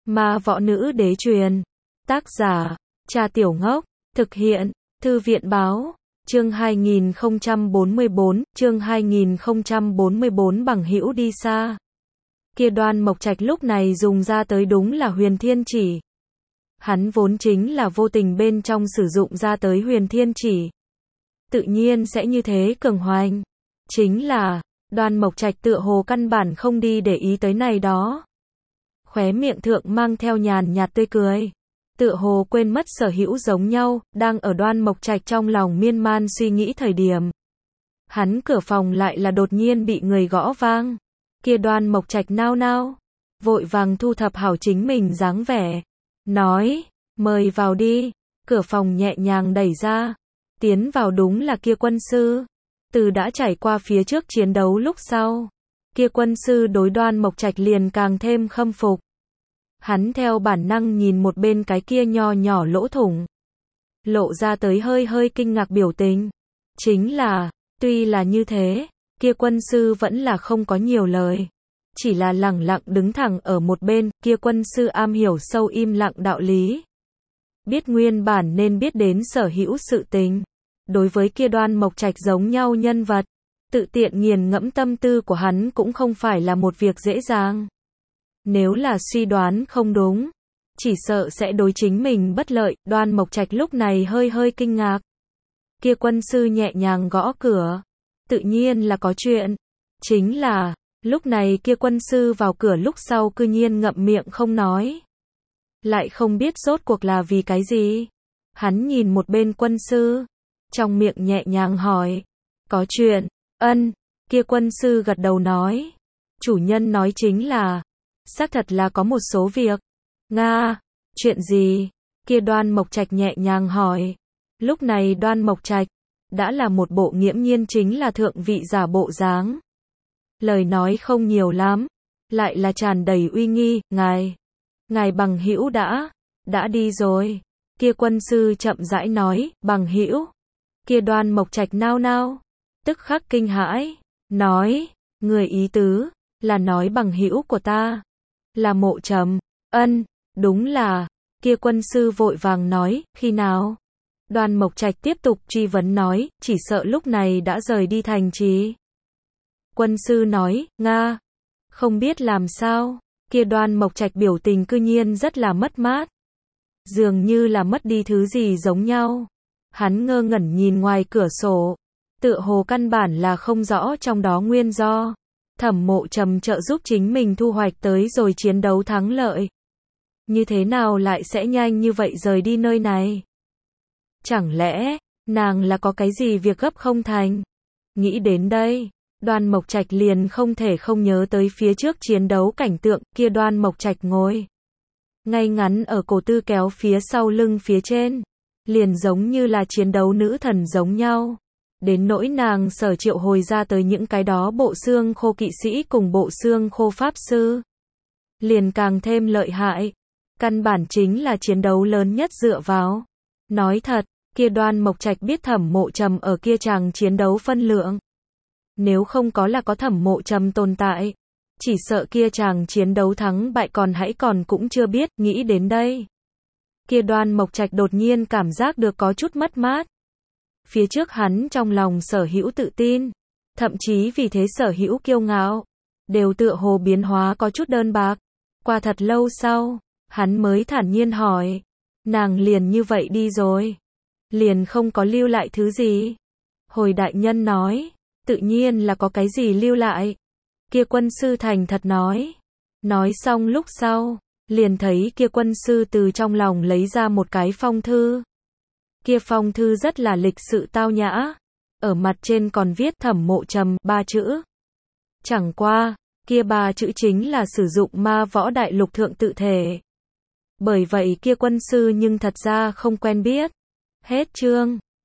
Ma võ nữ đế truyền. Tác giả, Cha Tiểu Ngốc. Thực hiện, Thư viện báo. Chương 2044, bằng hữu đi xa. Kia Đoan Mộc Trạch lúc này dùng ra tới đúng là Huyền Thiên Chỉ. Hắn vốn chính là vô tình bên trong sử dụng ra tới Huyền Thiên Chỉ. Tự nhiên sẽ như thế cường hoành. Chính là, Đoan Mộc Trạch tựa hồ căn bản không đi để ý tới này đó. Khóe miệng thượng mang theo nhàn nhạt tươi cười. Tựa hồ quên mất sở hữu giống nhau, đang ở Đoan Mộc Trạch trong lòng miên man suy nghĩ thời điểm. Hắn cửa phòng lại là đột nhiên bị người gõ vang. Kia Đoan Mộc Trạch nao nao, vội vàng thu thập hảo chính mình dáng vẻ. Nói, mời vào đi. Cửa phòng nhẹ nhàng đẩy ra. Tiến vào đúng là kia quân sư. Từ đã trải qua phía trước chiến đấu lúc sau. Kia quân sư đối Đoan Mộc Trạch liền càng thêm khâm phục. Hắn theo bản năng nhìn một bên cái kia nho nhỏ lỗ thủng. Lộ ra tới hơi hơi kinh ngạc biểu tình. Chính là, tuy là như thế, kia quân sư vẫn là không có nhiều lời. Chỉ là lẳng lặng đứng thẳng ở một bên, kia quân sư am hiểu sâu im lặng đạo lý. Biết nguyên bản nên biết đến sở hữu sự tình. Đối với kia Đoan Mộc Trạch giống nhau nhân vật, tự tiện nghiền ngẫm tâm tư của hắn cũng không phải là một việc dễ dàng. Nếu là suy đoán không đúng, chỉ sợ sẽ đối chính mình bất lợi. Đoan Mộc Trạch lúc này hơi hơi kinh ngạc. Kia quân sư nhẹ nhàng gõ cửa. Tự nhiên là có chuyện. Chính là, lúc này kia quân sư vào cửa lúc sau cư nhiên ngậm miệng không nói. Lại không biết rốt cuộc là vì cái gì. Hắn nhìn một bên quân sư, trong miệng nhẹ nhàng hỏi. Có chuyện, ân, kia quân sư gật đầu nói. Chủ nhân nói chính là, xác thật là có một số việc. Nga, chuyện gì? Kia Đoan Mộc Trạch nhẹ nhàng hỏi. Lúc này Đoan Mộc Trạch đã là một bộ nghiễm nhiên chính là thượng vị giả bộ dáng. Lời nói không nhiều lắm, lại là tràn đầy uy nghi. Ngài bằng hữu đã đi rồi. Kia quân sư chậm rãi nói, bằng hữu. Kia Đoan Mộc Trạch nao nao, tức khắc kinh hãi, nói, người ý tứ là nói bằng hữu của ta là Mộ Trầm. Ân, đúng là. Kia quân sư vội vàng nói, khi nào? Đoan Mộc Trạch tiếp tục truy vấn nói, chỉ sợ lúc này đã rời đi thành trì. Quân sư nói, Nga, không biết làm sao. Kia Đoan Mộc Trạch biểu tình cư nhiên rất là mất mát. Dường như là mất đi thứ gì giống nhau. Hắn ngơ ngẩn nhìn ngoài cửa sổ. Tựa hồ căn bản là không rõ trong đó nguyên do. Thẩm Mộ Trầm trợ giúp chính mình thu hoạch tới rồi chiến đấu thắng lợi. Như thế nào lại sẽ nhanh như vậy rời đi nơi này? Chẳng lẽ, nàng là có cái gì việc gấp không thành? Nghĩ đến đây, Đoan Mộc Trạch liền không thể không nhớ tới phía trước chiến đấu cảnh tượng. Kia Đoan Mộc Trạch ngồi ngay ngắn ở cổ tư kéo phía sau lưng phía trên. Liền giống như là chiến đấu nữ thần giống nhau. Đến nỗi nàng sở triệu hồi ra tới những cái đó bộ xương khô kỵ sĩ cùng bộ xương khô pháp sư. Liền càng thêm lợi hại. Căn bản chính là chiến đấu lớn nhất dựa vào. Nói thật, kia Đoan Mộc Trạch biết Thẩm Mộ Trầm ở kia chàng chiến đấu phân lượng. Nếu không có là có Thẩm Mộ Trầm tồn tại, chỉ sợ kia chàng chiến đấu thắng bại còn cũng chưa biết. Nghĩ đến đây, kia Đoan Mộc Trạch đột nhiên cảm giác được có chút mất mát. Phía trước hắn trong lòng sở hữu tự tin, thậm chí vì thế sở hữu kiêu ngạo, đều tựa hồ biến hóa có chút đơn bạc. Qua thật lâu sau, hắn mới thản nhiên hỏi, nàng liền như vậy đi rồi, liền không có lưu lại thứ gì? Hồi đại nhân nói, tự nhiên là có cái gì lưu lại. Kia quân sư thành thật nói. Nói xong lúc sau, liền thấy kia quân sư từ trong lòng lấy ra một cái phong thư. Kia phong thư rất là lịch sự tao nhã, ở mặt trên còn viết Thẩm Mộ Trầm 3 chữ. Chẳng qua, kia 3 chữ chính là sử dụng ma võ đại lục thượng tự thể. Bởi vậy kia quân sư nhưng thật ra không quen biết. Hết chương.